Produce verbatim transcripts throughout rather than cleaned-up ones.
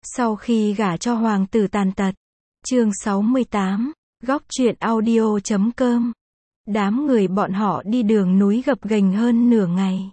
Sau khi gả cho hoàng tử tàn tật. Chương sáu mươi tám, góc truyện audio chấm com. Đám người bọn họ đi đường núi gập ghềnh hơn nửa ngày.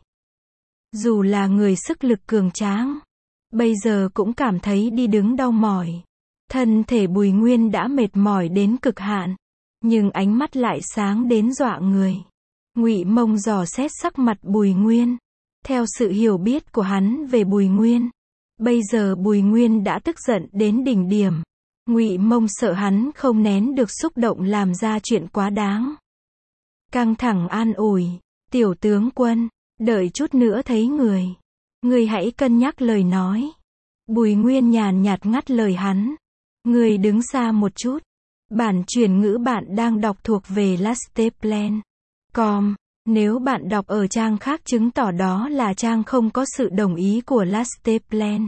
Dù là người sức lực cường tráng, bây giờ cũng cảm thấy đi đứng đau mỏi. Thân thể Bùi Nguyên đã mệt mỏi đến cực hạn, nhưng ánh mắt lại sáng đến dọa người. Ngụy Mông dò xét sắc mặt Bùi Nguyên. Theo sự hiểu biết của hắn về Bùi Nguyên, bây giờ Bùi Nguyên đã tức giận đến đỉnh điểm. Ngụy Mông sợ hắn không nén được xúc động làm ra chuyện quá đáng. Căng thẳng an ủi, tiểu tướng quân, đợi chút nữa thấy người. Người hãy cân nhắc lời nói. Bùi Nguyên nhàn nhạt ngắt lời hắn. Người đứng xa một chút. Bản chuyển ngữ bạn đang đọc thuộc về lasteplan chấm com. Nếu bạn đọc ở trang khác chứng tỏ đó là trang không có sự đồng ý của lasteplan.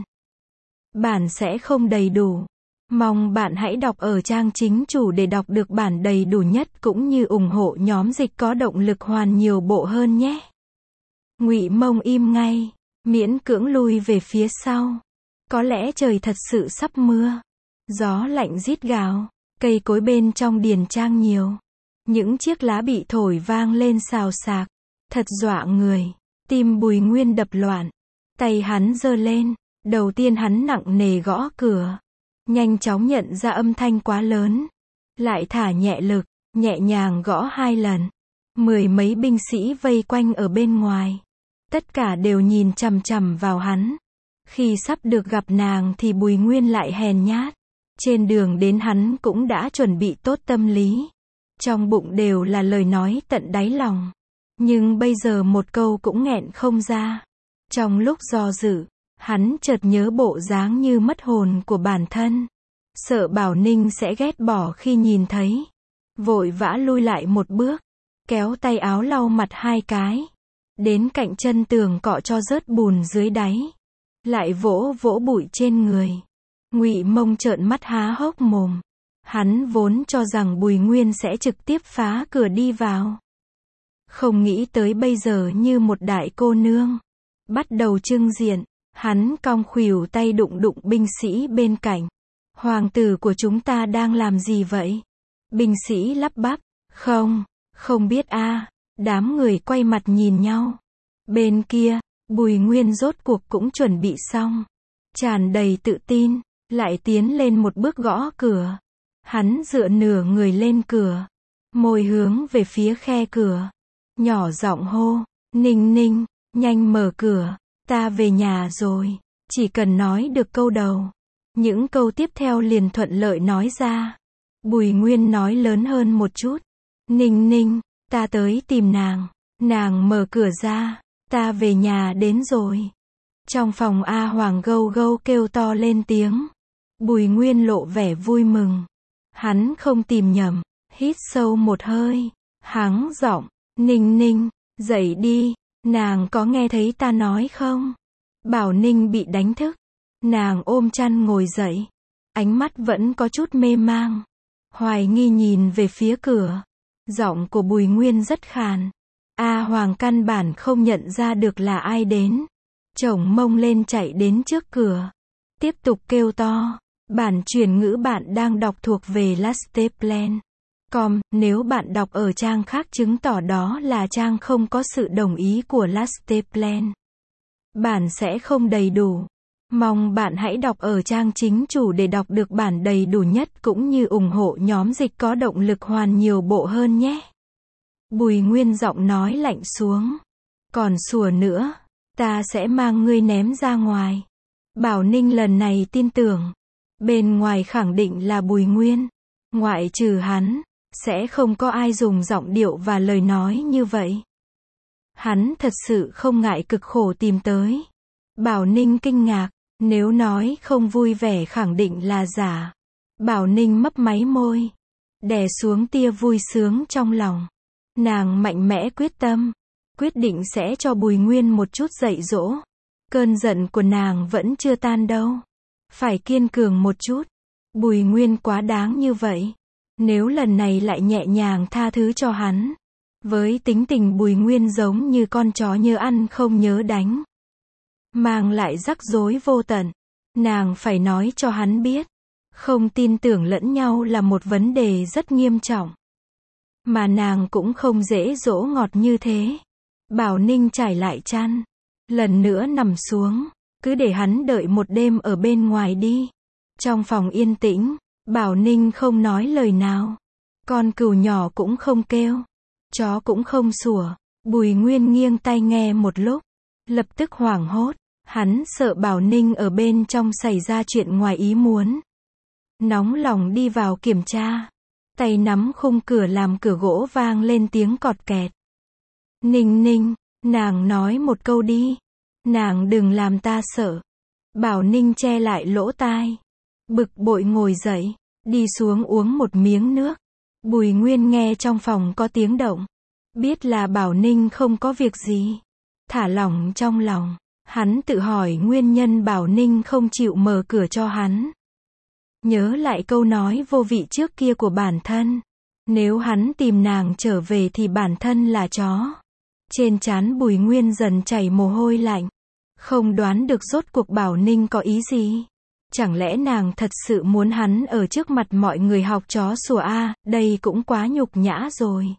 Bản sẽ không đầy đủ. Mong bạn hãy đọc ở trang chính chủ để đọc được bản đầy đủ nhất cũng như ủng hộ nhóm dịch có động lực hoàn nhiều bộ hơn nhé. Ngụy Mông im ngay, miễn cưỡng lui về phía sau. Có lẽ trời thật sự sắp mưa. Gió lạnh rít gào, cây cối bên trong điền trang nhiều. Những chiếc lá bị thổi vang lên xào xạc, thật dọa người. Tim Bùi Nguyên đập loạn, tay hắn giơ lên, đầu tiên hắn nặng nề gõ cửa. Nhanh chóng nhận ra âm thanh quá lớn, lại thả nhẹ lực, nhẹ nhàng gõ hai lần. Mười mấy binh sĩ vây quanh ở bên ngoài. Tất cả đều nhìn chằm chằm vào hắn. Khi sắp được gặp nàng thì Bùi Nguyên lại hèn nhát. Trên đường đến hắn cũng đã chuẩn bị tốt tâm lý. Trong bụng đều là lời nói tận đáy lòng. Nhưng bây giờ một câu cũng nghẹn không ra. Trong lúc do dự, hắn chợt nhớ bộ dáng như mất hồn của bản thân. Sợ Bảo Ninh sẽ ghét bỏ khi nhìn thấy. Vội vã lui lại một bước, kéo tay áo lau mặt hai cái. Đến cạnh chân tường cọ cho rớt bùn dưới đáy. Lại vỗ vỗ bụi trên người. Ngụy Mông trợn mắt há hốc mồm. Hắn vốn cho rằng Bùi Nguyên sẽ trực tiếp phá cửa đi vào. Không nghĩ tới bây giờ như một đại cô nương. Bắt đầu trưng diện. Hắn cong khuỷu tay đụng đụng binh sĩ bên cạnh. Hoàng tử của chúng ta đang làm gì vậy? Binh sĩ lắp bắp. Không, không biết a. À. Đám người quay mặt nhìn nhau. Bên kia, Bùi Nguyên rốt cuộc cũng chuẩn bị xong. Tràn đầy tự tin, lại tiến lên một bước gõ cửa. Hắn dựa nửa người lên cửa. Môi hướng về phía khe cửa. Nhỏ giọng hô. Ninh Ninh, nhanh mở cửa. Ta về nhà rồi. Chỉ cần nói được câu đầu. Những câu tiếp theo liền thuận lợi nói ra. Bùi Nguyên nói lớn hơn một chút. Ninh Ninh, ta tới tìm nàng. Nàng mở cửa ra. Ta về nhà đến rồi. Trong phòng A Hoàng gâu gâu kêu to lên tiếng. Bùi Nguyên lộ vẻ vui mừng. Hắn không tìm nhầm. Hít sâu một hơi. Hắng giọng. Ninh Ninh, dậy đi. Nàng có nghe thấy ta nói không? Bảo Ninh bị đánh thức. Nàng ôm chăn ngồi dậy. Ánh mắt vẫn có chút mê mang. Hoài nghi nhìn về phía cửa. Giọng của Bùi Nguyên rất khàn. A Hoàng căn bản không nhận ra được là ai đến. Chổng mông lên chạy đến trước cửa. Tiếp tục kêu to. Bản chuyển ngữ bạn đang đọc thuộc về lasteplan chấm com. Nếu bạn đọc ở trang khác chứng tỏ đó là trang không có sự đồng ý của lasteplan. Bản sẽ không đầy đủ. Mong bạn hãy đọc ở trang chính chủ để đọc được bản đầy đủ nhất cũng như ủng hộ nhóm dịch có động lực hoàn nhiều bộ hơn nhé. Bùi Nguyên giọng nói lạnh xuống. Còn sủa nữa, ta sẽ mang ngươi ném ra ngoài. Bảo Ninh lần này tin tưởng. Bên ngoài khẳng định là Bùi Nguyên. Ngoại trừ hắn, sẽ không có ai dùng giọng điệu và lời nói như vậy. Hắn thật sự không ngại cực khổ tìm tới. Bảo Ninh kinh ngạc. Nếu nói không vui vẻ khẳng định là giả. Bảo Ninh mấp máy môi. Đè xuống tia vui sướng trong lòng. Nàng mạnh mẽ quyết tâm. Quyết định sẽ cho Bùi Nguyên một chút dạy dỗ. Cơn giận của nàng vẫn chưa tan đâu. Phải kiên cường một chút. Bùi Nguyên quá đáng như vậy. Nếu lần này lại nhẹ nhàng tha thứ cho hắn. Với tính tình Bùi Nguyên giống như con chó nhớ ăn không nhớ đánh. Mang lại rắc rối vô tận. Nàng phải nói cho hắn biết. Không tin tưởng lẫn nhau là một vấn đề rất nghiêm trọng. Mà nàng cũng không dễ dỗ ngọt như thế. Bảo Ninh trải lại chăn. Lần nữa nằm xuống. Cứ để hắn đợi một đêm ở bên ngoài đi. Trong phòng yên tĩnh, Bảo Ninh không nói lời nào. Con cừu nhỏ cũng không kêu. Chó cũng không sủa. Bùi Nguyên nghiêng tai nghe một lúc. Lập tức hoảng hốt. Hắn sợ Bảo Ninh ở bên trong xảy ra chuyện ngoài ý muốn. Nóng lòng đi vào kiểm tra. Tay nắm khung cửa làm cửa gỗ vang lên tiếng cọt kẹt. Ninh Ninh, nàng nói một câu đi. Nàng đừng làm ta sợ. Bảo Ninh che lại lỗ tai. Bực bội ngồi dậy. Đi xuống uống một miếng nước. Bùi Nguyên nghe trong phòng có tiếng động. Biết là Bảo Ninh không có việc gì. Thả lỏng trong lòng. Hắn tự hỏi nguyên nhân Bảo Ninh không chịu mở cửa cho hắn. Nhớ lại câu nói vô vị trước kia của bản thân. Nếu hắn tìm nàng trở về thì bản thân là chó. Trên trán Bùi Nguyên dần chảy mồ hôi lạnh. Không đoán được rốt cuộc Bảo Ninh có ý gì. Chẳng lẽ nàng thật sự muốn hắn ở trước mặt mọi người học chó sủa a, đây cũng quá nhục nhã rồi.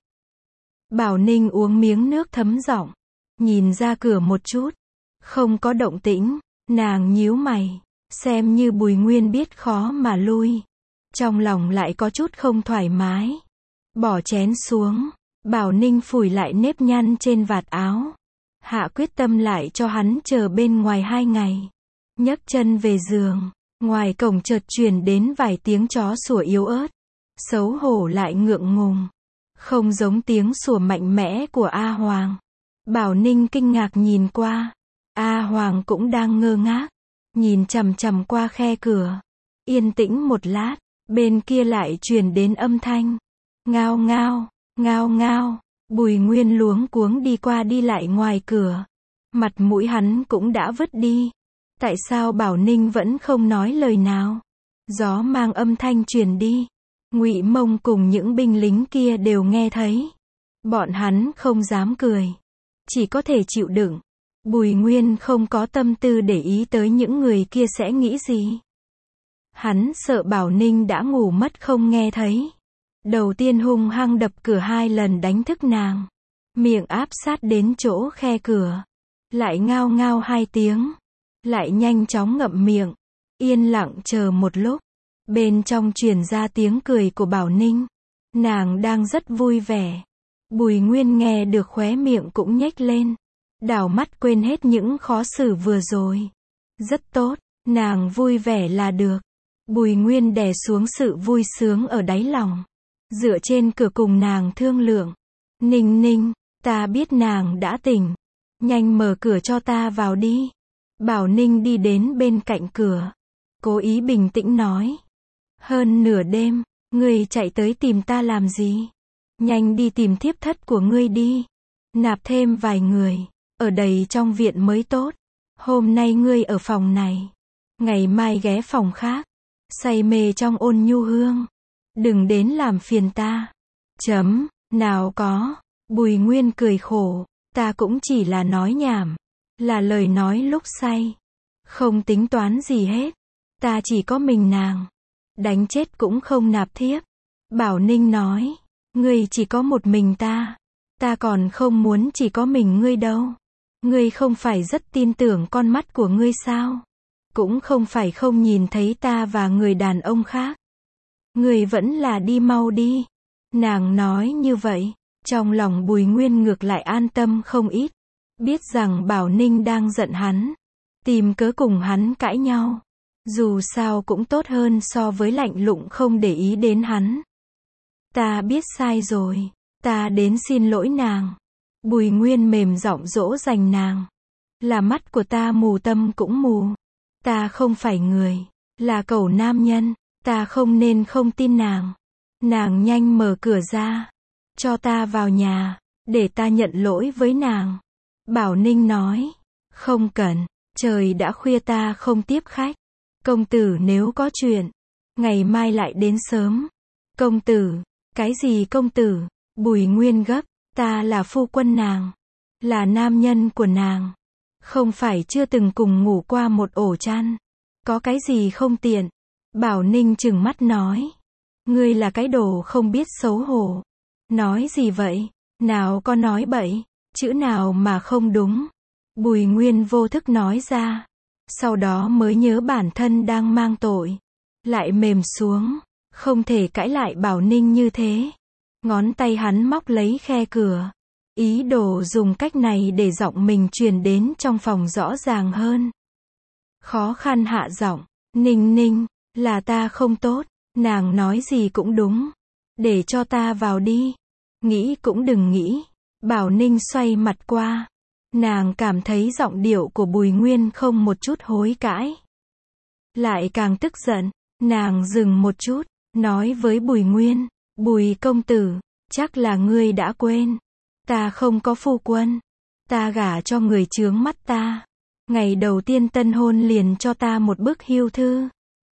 Bảo Ninh uống miếng nước thấm giọng. Nhìn ra cửa một chút. Không có động tĩnh. Nàng nhíu mày. Xem như Bùi Nguyên biết khó mà lui. Trong lòng lại có chút không thoải mái. Bỏ chén xuống. Bảo Ninh phủi lại nếp nhăn trên vạt áo. Hạ quyết tâm lại cho hắn chờ bên ngoài hai ngày. Nhấc chân về giường. Ngoài cổng chợt truyền đến vài tiếng chó sủa yếu ớt. Xấu hổ lại ngượng ngùng. Không giống tiếng sủa mạnh mẽ của A Hoàng. Bảo Ninh kinh ngạc nhìn qua. A Hoàng cũng đang ngơ ngác. Nhìn chằm chằm qua khe cửa. Yên tĩnh một lát. Bên kia lại truyền đến âm thanh. Ngao ngao, ngao ngao. Bùi Nguyên luống cuống đi qua đi lại ngoài cửa. Mặt mũi hắn cũng đã vứt đi. Tại sao Bảo Ninh vẫn không nói lời nào? Gió mang âm thanh truyền đi. Ngụy Mông cùng những binh lính kia đều nghe thấy. Bọn hắn không dám cười. Chỉ có thể chịu đựng. Bùi Nguyên không có tâm tư để ý tới những người kia sẽ nghĩ gì. Hắn sợ Bảo Ninh đã ngủ mất không nghe thấy. Đầu tiên hung hăng đập cửa hai lần đánh thức nàng. Miệng áp sát đến chỗ khe cửa. Lại ngao ngao hai tiếng. Lại nhanh chóng ngậm miệng. Yên lặng chờ một lúc. Bên trong truyền ra tiếng cười của Bảo Ninh. Nàng đang rất vui vẻ. Bùi Nguyên nghe được khóe miệng cũng nhếch lên. Đảo mắt quên hết những khó xử vừa rồi. Rất tốt, nàng vui vẻ là được. Bùi Nguyên đè xuống sự vui sướng ở đáy lòng. Dựa trên cửa cùng nàng thương lượng. Ninh Ninh, ta biết nàng đã tỉnh. Nhanh mở cửa cho ta vào đi. Bảo Ninh đi đến bên cạnh cửa. Cố ý bình tĩnh nói. Hơn nửa đêm, ngươi chạy tới tìm ta làm gì? Nhanh đi tìm thiếp thất của ngươi đi. Nạp thêm vài người. Ở đầy trong viện mới tốt. Hôm nay ngươi ở phòng này. Ngày mai ghé phòng khác. Say mê trong ôn nhu hương. Đừng đến làm phiền ta. Chấm, nào có. Bùi Nguyên cười khổ. Ta cũng chỉ là nói nhảm. Là lời nói lúc say. Không tính toán gì hết. Ta chỉ có mình nàng. Đánh chết cũng không nạp thiếp. Bảo Ninh nói. Ngươi chỉ có một mình ta. Ta còn không muốn chỉ có mình ngươi đâu. Ngươi không phải rất tin tưởng con mắt của ngươi sao? Cũng không phải không nhìn thấy ta và người đàn ông khác. Ngươi vẫn là đi mau đi. Nàng nói như vậy. Trong lòng Bùi Nguyên ngược lại an tâm không ít. Biết rằng Bảo Ninh đang giận hắn. Tìm cớ cùng hắn cãi nhau. Dù sao cũng tốt hơn so với lạnh lùng không để ý đến hắn. Ta biết sai rồi. Ta đến xin lỗi nàng. Bùi Nguyên mềm giọng dỗ dành nàng. Là mắt của ta mù tâm cũng mù. Ta không phải người. Là cẩu nam nhân. Ta không nên không tin nàng. Nàng nhanh mở cửa ra. Cho ta vào nhà. Để ta nhận lỗi với nàng. Bảo Ninh nói. Không cần. Trời đã khuya ta không tiếp khách. Công tử nếu có chuyện. Ngày mai lại đến sớm. Công tử. Cái gì công tử? Bùi Nguyên gấp. Ta là phu quân nàng. Là nam nhân của nàng. Không phải chưa từng cùng ngủ qua một ổ chăn. Có cái gì không tiện? Bảo Ninh trừng mắt nói. Ngươi là cái đồ không biết xấu hổ. Nói gì vậy? Nào có nói bậy, chữ nào mà không đúng. Bùi Nguyên vô thức nói ra. Sau đó mới nhớ bản thân đang mang tội. Lại mềm xuống. Không thể cãi lại Bảo Ninh như thế. Ngón tay hắn móc lấy khe cửa. Ý đồ dùng cách này để giọng mình truyền đến trong phòng rõ ràng hơn. Khó khăn hạ giọng. Ninh Ninh, là ta không tốt. Nàng nói gì cũng đúng. Để cho ta vào đi. Nghĩ cũng đừng nghĩ. Bảo Ninh xoay mặt qua. Nàng cảm thấy giọng điệu của Bùi Nguyên không một chút hối cãi. Lại càng tức giận. Nàng dừng một chút. Nói với Bùi Nguyên. Bùi công tử. Chắc là ngươi đã quên. Ta không có phu quân. Ta gả cho người chướng mắt ta. Ngày đầu tiên tân hôn liền cho ta một bức hưu thư.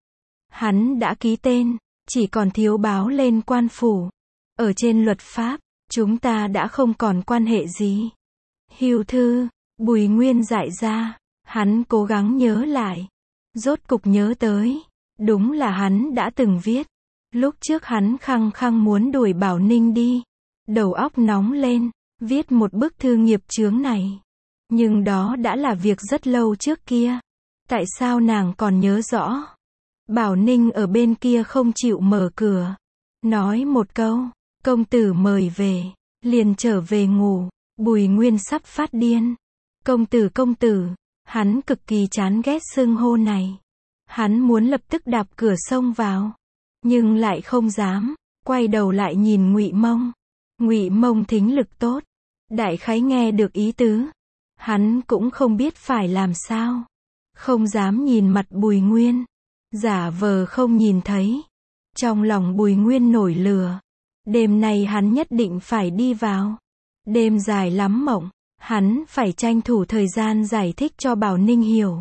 Hắn đã ký tên. Chỉ còn thiếu báo lên quan phủ. Ở trên luật pháp, chúng ta đã không còn quan hệ gì. Hưu thư. Bùi Nguyên dại ra. Hắn cố gắng nhớ lại. Rốt cục nhớ tới. Đúng là hắn đã từng viết. Lúc trước hắn khăng khăng muốn đuổi Bảo Ninh đi. Đầu óc nóng lên. Viết một bức thư nghiệp chướng này. Nhưng đó đã là việc rất lâu trước kia. Tại sao nàng còn nhớ rõ? Bảo Ninh ở bên kia không chịu mở cửa. Nói một câu. Công tử mời về. Liền trở về ngủ. Bùi Nguyên sắp phát điên. Công tử công tử. Hắn cực kỳ chán ghét xưng hô này. Hắn muốn lập tức đạp cửa xông vào. Nhưng lại không dám. Quay đầu lại nhìn Ngụy Mông. Ngụy Mông thính lực tốt. Đại khái nghe được ý tứ. Hắn cũng không biết phải làm sao. Không dám nhìn mặt Bùi Nguyên. Giả vờ không nhìn thấy. Trong lòng Bùi Nguyên nổi lửa. Đêm nay hắn nhất định phải đi vào. Đêm dài lắm mộng. Hắn phải tranh thủ thời gian giải thích cho Bảo Ninh hiểu.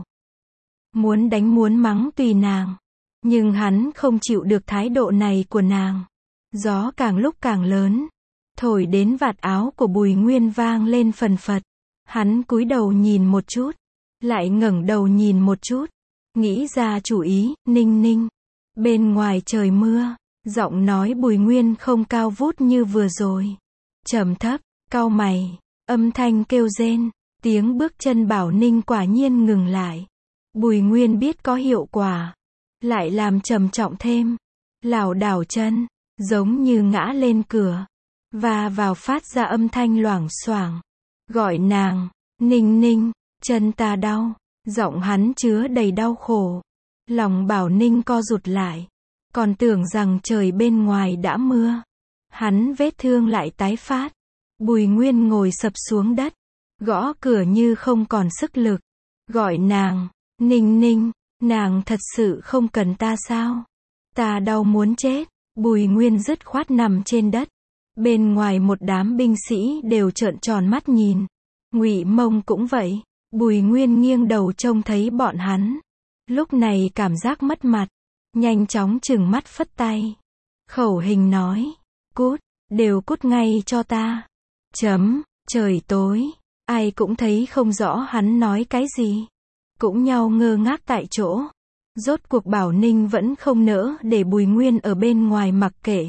Muốn đánh muốn mắng tùy nàng. Nhưng hắn không chịu được thái độ này của nàng. Gió càng lúc càng lớn. Thổi đến vạt áo của Bùi Nguyên vang lên phần phật. Hắn cúi đầu nhìn một chút. Lại ngẩng đầu nhìn một chút. Nghĩ ra chủ ý. Ninh Ninh. Bên ngoài trời mưa. Giọng nói Bùi Nguyên không cao vút như vừa rồi. Trầm thấp. Cau mày. Âm thanh kêu rên. Tiếng bước chân Bảo Ninh quả nhiên ngừng lại. Bùi Nguyên biết có hiệu quả. Lại làm trầm trọng thêm. Lảo đảo chân. Giống như ngã lên cửa. Và vào phát ra âm thanh loảng xoảng. Gọi nàng. Ninh Ninh. Chân ta đau. Giọng hắn chứa đầy đau khổ. Lòng Bảo Ninh co rụt lại. Còn tưởng rằng trời bên ngoài đã mưa. Hắn vết thương lại tái phát. Bùi Nguyên ngồi sập xuống đất. Gõ cửa như không còn sức lực. Gọi nàng. Ninh Ninh. Nàng thật sự không cần ta sao? Ta đau muốn chết. Bùi Nguyên dứt khoát nằm trên đất. Bên ngoài một đám binh sĩ đều trợn tròn mắt nhìn. Ngụy Mông cũng vậy. Bùi Nguyên nghiêng đầu trông thấy bọn hắn. Lúc này cảm giác mất mặt. Nhanh chóng chừng mắt phất tay. Khẩu hình nói. Cút. Đều cút ngay cho ta. Chấm. Trời tối. Ai cũng thấy không rõ hắn nói cái gì. Cũng nhau ngơ ngác tại chỗ. Rốt cuộc Bảo Ninh vẫn không nỡ để Bùi Nguyên ở bên ngoài mặc kệ.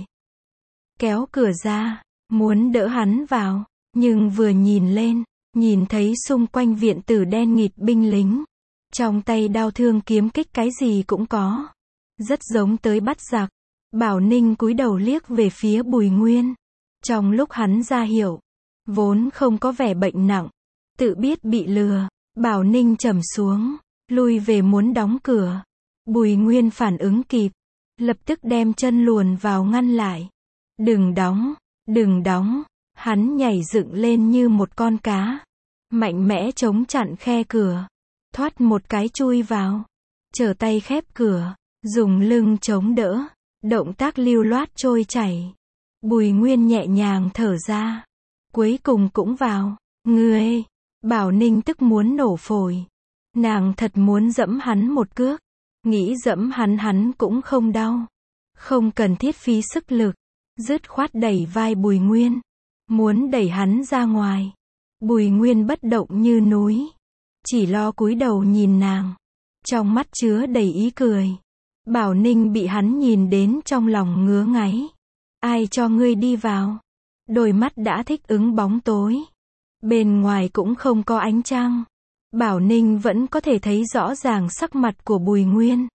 Kéo cửa ra. Muốn đỡ hắn vào. Nhưng vừa nhìn lên. Nhìn thấy xung quanh viện tử đen nghịt binh lính. Trong tay đao thương kiếm kích cái gì cũng có. Rất giống tới bắt giặc. Bảo Ninh cúi đầu liếc về phía Bùi Nguyên. Trong lúc hắn ra hiệu. Vốn không có vẻ bệnh nặng. Tự biết bị lừa. Bảo Ninh trầm xuống. Lui về muốn đóng cửa. Bùi Nguyên phản ứng kịp. Lập tức đem chân luồn vào ngăn lại. Đừng đóng. Đừng đóng. Hắn nhảy dựng lên như một con cá. Mạnh mẽ chống chặn khe cửa. Thoát một cái chui vào. Trở tay khép cửa. Dùng lưng chống đỡ. Động tác lưu loát trôi chảy. Bùi Nguyên nhẹ nhàng thở ra. Cuối cùng cũng vào. Ngươi. Bảo Ninh tức muốn nổ phổi. Nàng thật muốn dẫm hắn một cước. Nghĩ dẫm hắn hắn cũng không đau. Không cần thiết phí sức lực. Dứt khoát đẩy vai Bùi Nguyên. Muốn đẩy hắn ra ngoài. Bùi Nguyên bất động như núi. Chỉ lo cúi đầu nhìn nàng. trong mắt chứa đầy ý cười. Bảo Ninh bị hắn nhìn đến trong lòng ngứa ngáy. Ai cho ngươi đi vào? Đôi mắt đã thích ứng bóng tối. Bên ngoài cũng không có ánh trăng. Bảo Ninh vẫn có thể thấy rõ ràng sắc mặt của Bùi Nguyên.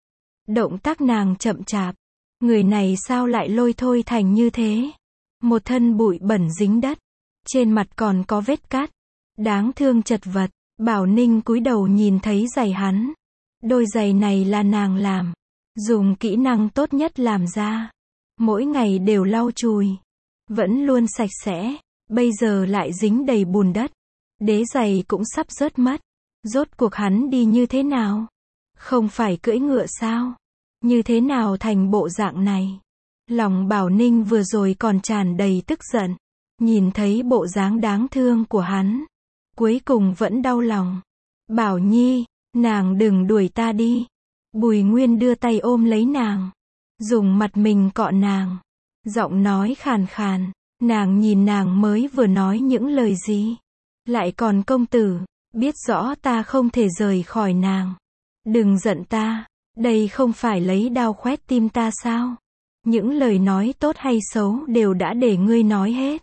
Động tác nàng chậm chạp. Người này sao lại lôi thôi thành như thế? Một thân bụi bẩn dính đất. Trên mặt còn có vết cát. Đáng thương chật vật. Bảo Ninh cúi đầu nhìn thấy giày hắn. Đôi giày này là nàng làm. Dùng kỹ năng tốt nhất làm ra. Mỗi ngày đều lau chùi. Vẫn luôn sạch sẽ. Bây giờ lại dính đầy bùn đất. Đế giày cũng sắp rớt mất. Rốt cuộc hắn đi như thế nào? Không phải cưỡi ngựa sao? Như thế nào thành bộ dạng này? Lòng Bảo Ninh vừa rồi còn tràn đầy tức giận. Nhìn thấy bộ dáng đáng thương của hắn. Cuối cùng vẫn đau lòng. Bảo Nhi, nàng đừng đuổi ta đi. Bùi Nguyên đưa tay ôm lấy nàng. Dùng mặt mình cọ nàng. Giọng nói khàn khàn. Nàng nhìn nàng mới vừa nói những lời gì. Lại còn công tử. Biết rõ ta không thể rời khỏi nàng. Đừng giận ta. Đây không phải lấy đao khoét tim ta sao? Những lời nói tốt hay xấu đều đã để ngươi nói hết.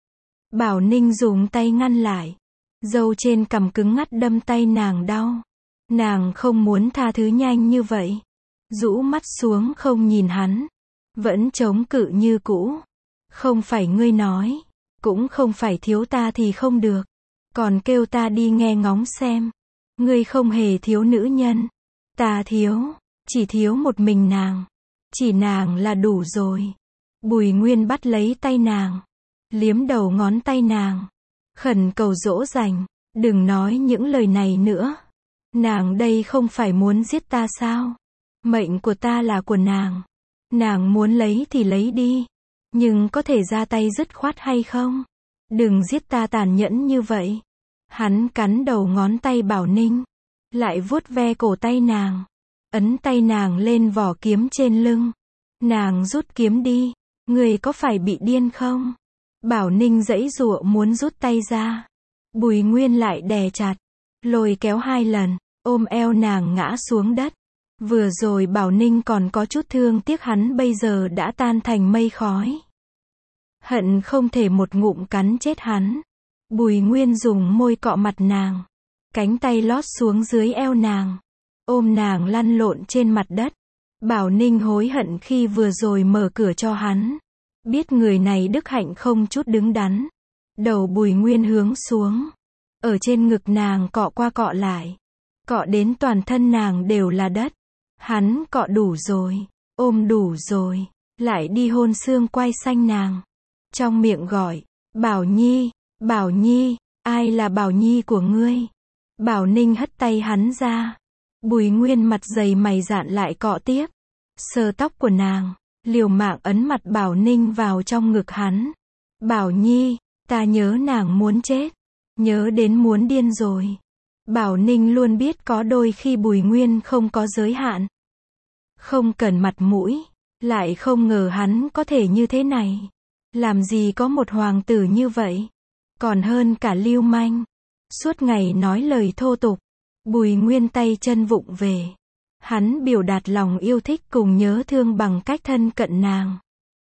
Bảo Ninh dùng tay ngăn lại. Râu trên cằm cứng ngắt đâm tay nàng đau. Nàng không muốn tha thứ nhanh như vậy. Rũ mắt xuống không nhìn hắn. Vẫn chống cự như cũ. Không phải ngươi nói. Cũng không phải thiếu ta thì không được. Còn kêu ta đi nghe ngóng xem. Ngươi không hề thiếu nữ nhân. Ta thiếu. Chỉ thiếu một mình nàng. Chỉ nàng là đủ rồi. Bùi Nguyên bắt lấy tay nàng. Liếm đầu ngón tay nàng. Khẩn cầu dỗ dành. Đừng nói những lời này nữa. Nàng đây không phải muốn giết ta sao? Mệnh của ta là của nàng. Nàng muốn lấy thì lấy đi. Nhưng có thể ra tay dứt khoát hay không? Đừng giết ta tàn nhẫn như vậy. Hắn cắn đầu ngón tay Bảo Ninh. Lại vuốt ve cổ tay nàng. Ấn tay nàng lên vỏ kiếm trên lưng. Nàng rút kiếm đi. Người có phải bị điên không? Bảo Ninh giãy giụa muốn rút tay ra. Bùi Nguyên lại đè chặt. Lôi kéo hai lần. Ôm eo nàng ngã xuống đất. Vừa rồi Bảo Ninh còn có chút thương tiếc hắn bây giờ đã tan thành mây khói. Hận không thể một ngụm cắn chết hắn. Bùi Nguyên dùng môi cọ mặt nàng. Cánh tay lót xuống dưới eo nàng. Ôm nàng lăn lộn trên mặt đất. Bảo Ninh hối hận khi vừa rồi mở cửa cho hắn. Biết người này đức hạnh không chút đứng đắn. Đầu Bùi Nguyên hướng xuống. Ở trên ngực nàng cọ qua cọ lại. Cọ đến toàn thân nàng đều là đất. Hắn cọ đủ rồi. Ôm đủ rồi. Lại đi hôn xương quai xanh nàng. Trong miệng gọi. Bảo Nhi. Bảo Nhi. Ai là Bảo Nhi của ngươi? Bảo Ninh hất tay hắn ra. Bùi Nguyên mặt dày mày dạn lại cọ tiếp. Sờ tóc của nàng. Liều mạng ấn mặt Bảo Ninh vào trong ngực hắn. Bảo Nhi. Ta nhớ nàng muốn chết. Nhớ đến muốn điên rồi. Bảo Ninh luôn biết có đôi khi Bùi Nguyên không có giới hạn. Không cần mặt mũi. Lại không ngờ hắn có thể như thế này. Làm gì có một hoàng tử như vậy. Còn hơn cả lưu manh. Suốt ngày nói lời thô tục. Bùi Nguyên tay chân vụng về. Hắn biểu đạt lòng yêu thích cùng nhớ thương bằng cách thân cận nàng.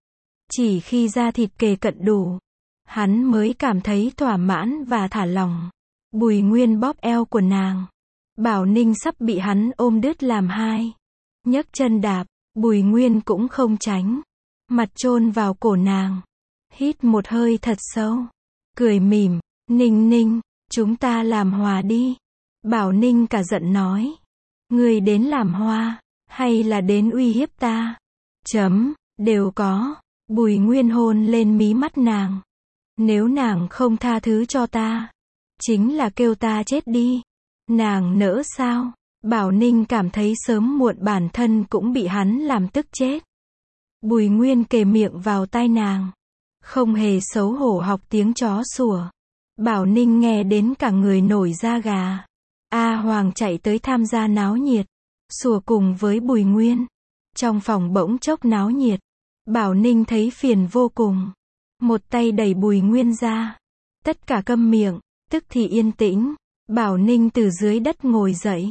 Chỉ khi da thịt kề cận đủ. Hắn mới cảm thấy thỏa mãn và thả lỏng. Bùi Nguyên bóp eo của nàng. Bảo Ninh sắp bị hắn ôm đứt làm hai. Nhấc chân đạp. Bùi Nguyên cũng không tránh. Mặt chôn vào cổ nàng. Hít một hơi thật sâu. Cười mỉm. Ninh Ninh. Chúng ta làm hòa đi. Bảo Ninh cả giận nói. Ngươi đến làm hoa. Hay là đến uy hiếp ta? Chấm. Đều có. Bùi Nguyên hôn lên mí mắt nàng. Nếu nàng không tha thứ cho ta. Chính là kêu ta chết đi. Nàng nỡ sao? Bảo Ninh cảm thấy sớm muộn bản thân cũng bị hắn làm tức chết. Bùi Nguyên kề miệng vào tai nàng. Không hề xấu hổ học tiếng chó sủa. Bảo Ninh nghe đến cả người nổi da gà. A Hoàng chạy tới tham gia náo nhiệt. Sủa cùng với Bùi Nguyên. Trong phòng bỗng chốc náo nhiệt. Bảo Ninh thấy phiền vô cùng. Một tay đẩy Bùi Nguyên ra. Tất cả câm miệng. Tức thì yên tĩnh. Bảo Ninh từ dưới đất ngồi dậy.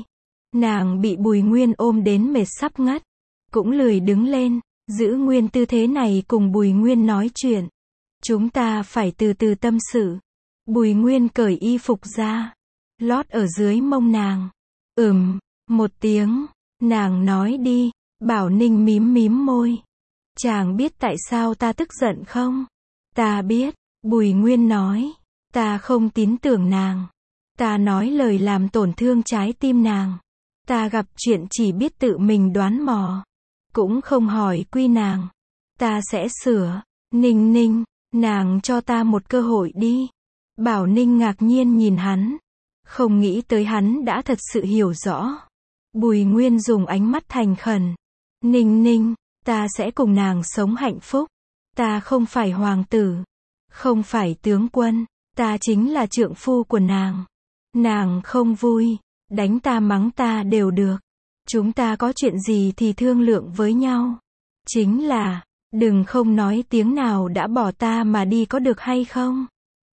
Nàng bị Bùi Nguyên ôm đến mệt sắp ngất, cũng lười đứng lên, giữ nguyên tư thế này cùng Bùi Nguyên nói chuyện. Chúng ta phải từ từ tâm sự. Bùi Nguyên cởi y phục ra, lót ở dưới mông nàng. Ừm, một tiếng, nàng nói đi. Bảo Ninh mím mím môi. Chàng biết tại sao ta tức giận không? Ta biết, Bùi Nguyên nói. Ta không tín tưởng nàng. Ta nói lời làm tổn thương trái tim nàng. Ta gặp chuyện chỉ biết tự mình đoán mò. Cũng không hỏi quy nàng. Ta sẽ sửa. Ninh Ninh, nàng cho ta một cơ hội đi. Bảo Ninh ngạc nhiên nhìn hắn. Không nghĩ tới hắn đã thật sự hiểu rõ. Bùi Nguyên dùng ánh mắt thành khẩn. Ninh Ninh, ta sẽ cùng nàng sống hạnh phúc. Ta không phải hoàng tử. Không phải tướng quân. Ta chính là trượng phu của nàng. Nàng không vui. Đánh ta mắng ta đều được. Chúng ta có chuyện gì thì thương lượng với nhau. Chính là, đừng không nói tiếng nào đã bỏ ta mà đi có được hay không?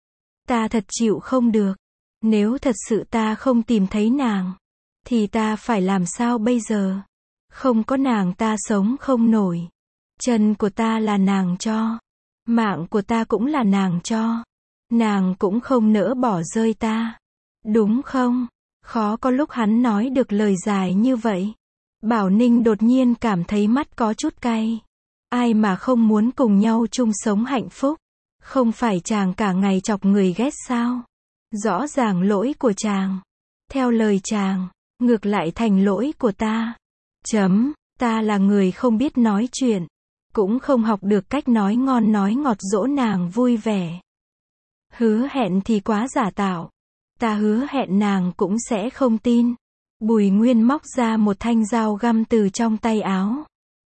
Ta thật chịu không được. Nếu thật sự ta không tìm thấy nàng, thì ta phải làm sao bây giờ? Không có nàng ta sống không nổi. Chân của ta là nàng cho. Mạng của ta cũng là nàng cho. Nàng cũng không nỡ bỏ rơi ta. Đúng không? Khó có lúc hắn nói được lời dài như vậy. Bảo Ninh đột nhiên cảm thấy mắt có chút cay. Ai mà không muốn cùng nhau chung sống hạnh phúc? Không phải chàng cả ngày chọc người ghét sao? Rõ ràng lỗi của chàng. Theo lời chàng, ngược lại thành lỗi của ta. Chấm, ta là người không biết nói chuyện. Cũng không học được cách nói ngon nói ngọt dỗ nàng vui vẻ. Hứa hẹn thì quá giả tạo. Ta hứa hẹn nàng cũng sẽ không tin. Bùi Nguyên móc ra một thanh dao găm từ trong tay áo.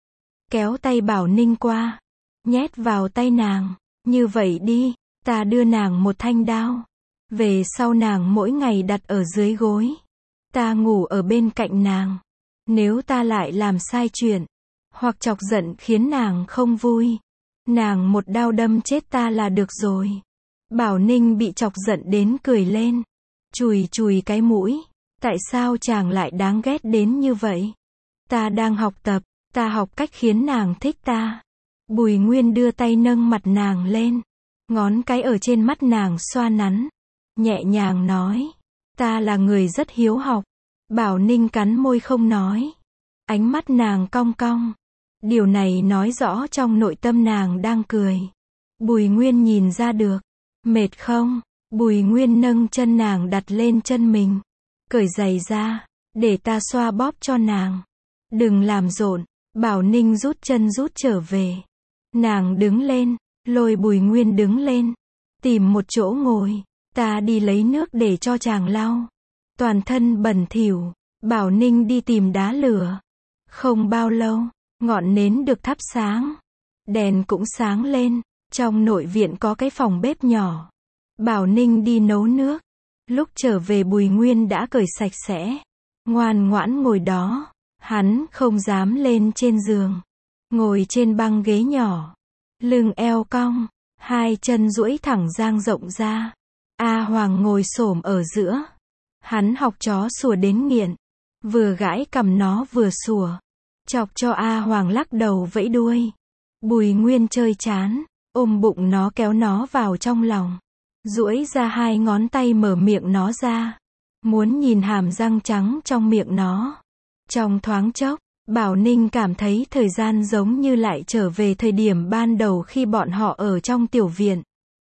Kéo tay Bảo Ninh qua. Nhét vào tay nàng. Như vậy đi, ta đưa nàng một thanh đao. Về sau nàng mỗi ngày đặt ở dưới gối. Ta ngủ ở bên cạnh nàng. Nếu ta lại làm sai chuyện, hoặc chọc giận khiến nàng không vui, nàng một đao đâm chết ta là được rồi. Bảo Ninh bị chọc giận đến cười lên. Chùi chùi cái mũi. Tại sao chàng lại đáng ghét đến như vậy? Ta đang học tập, ta học cách khiến nàng thích ta. Bùi Nguyên đưa tay nâng mặt nàng lên. Ngón cái ở trên mắt nàng xoa nắn. Nhẹ nhàng nói. Ta là người rất hiếu học. Bảo Ninh cắn môi không nói. Ánh mắt nàng cong cong. Điều này nói rõ trong nội tâm nàng đang cười. Bùi Nguyên nhìn ra được. Mệt không? Bùi Nguyên nâng chân nàng đặt lên chân mình. Cởi giày ra. Để ta xoa bóp cho nàng. Đừng làm rộn. Bảo Ninh rút chân rút trở về. Nàng đứng lên. Lôi Bùi Nguyên đứng lên. Tìm một chỗ ngồi. Ta đi lấy nước để cho chàng lau. Toàn thân bẩn thỉu. Bảo Ninh đi tìm đá lửa. Không bao lâu, ngọn nến được thắp sáng. Đèn cũng sáng lên. Trong nội viện có cái phòng bếp nhỏ. Bảo Ninh đi nấu nước. Lúc trở về Bùi Nguyên đã cởi sạch sẽ. Ngoan ngoãn ngồi đó. Hắn không dám lên trên giường. Ngồi trên băng ghế nhỏ. Lưng eo cong. Hai chân duỗi thẳng dang rộng ra. A Hoàng ngồi xổm ở giữa. Hắn học chó sủa đến nghiện. Vừa gãi cầm nó vừa sủa. Chọc cho A Hoàng lắc đầu vẫy đuôi. Bùi Nguyên chơi chán. Ôm bụng nó kéo nó vào trong lòng. Duỗi ra hai ngón tay mở miệng nó ra. Muốn nhìn hàm răng trắng trong miệng nó. Trong thoáng chốc, Bảo Ninh cảm thấy thời gian giống như lại trở về thời điểm ban đầu khi bọn họ ở trong tiểu viện.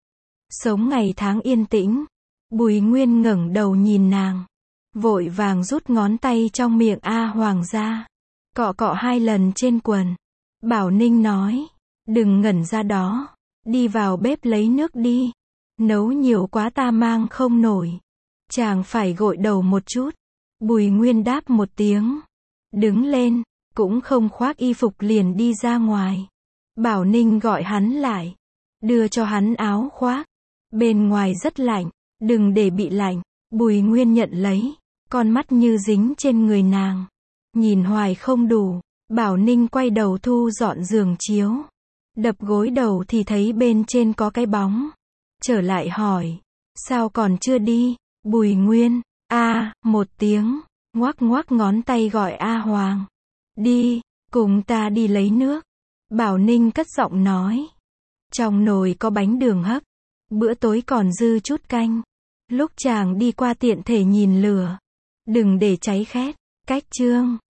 Sống ngày tháng yên tĩnh. Bùi Nguyên ngẩng đầu nhìn nàng. Vội vàng rút ngón tay trong miệng A Hoàng ra. Cọ cọ hai lần trên quần. Bảo Ninh nói. Đừng ngẩn ra đó. Đi vào bếp lấy nước đi. Nấu nhiều quá ta mang không nổi. Chàng phải gội đầu một chút. Bùi Nguyên đáp một tiếng. Đứng lên. Cũng không khoác y phục liền đi ra ngoài. Bảo Ninh gọi hắn lại. Đưa cho hắn áo khoác. Bên ngoài rất lạnh. Đừng để bị lạnh. Bùi Nguyên nhận lấy. Con mắt như dính trên người nàng. Nhìn hoài không đủ. Bảo Ninh quay đầu thu dọn giường chiếu. Đập gối đầu thì thấy bên trên có cái bóng. Trở lại hỏi. Sao còn chưa đi? Bùi Nguyên. A, à, một tiếng. ngoắc ngoắc ngón tay gọi A Hoàng. Đi, cùng ta đi lấy nước. Bảo Ninh cất giọng nói. Trong nồi có bánh đường hấp. Bữa tối còn dư chút canh. Lúc chàng đi qua tiện thể nhìn lửa. Đừng để cháy khét. Cách chương.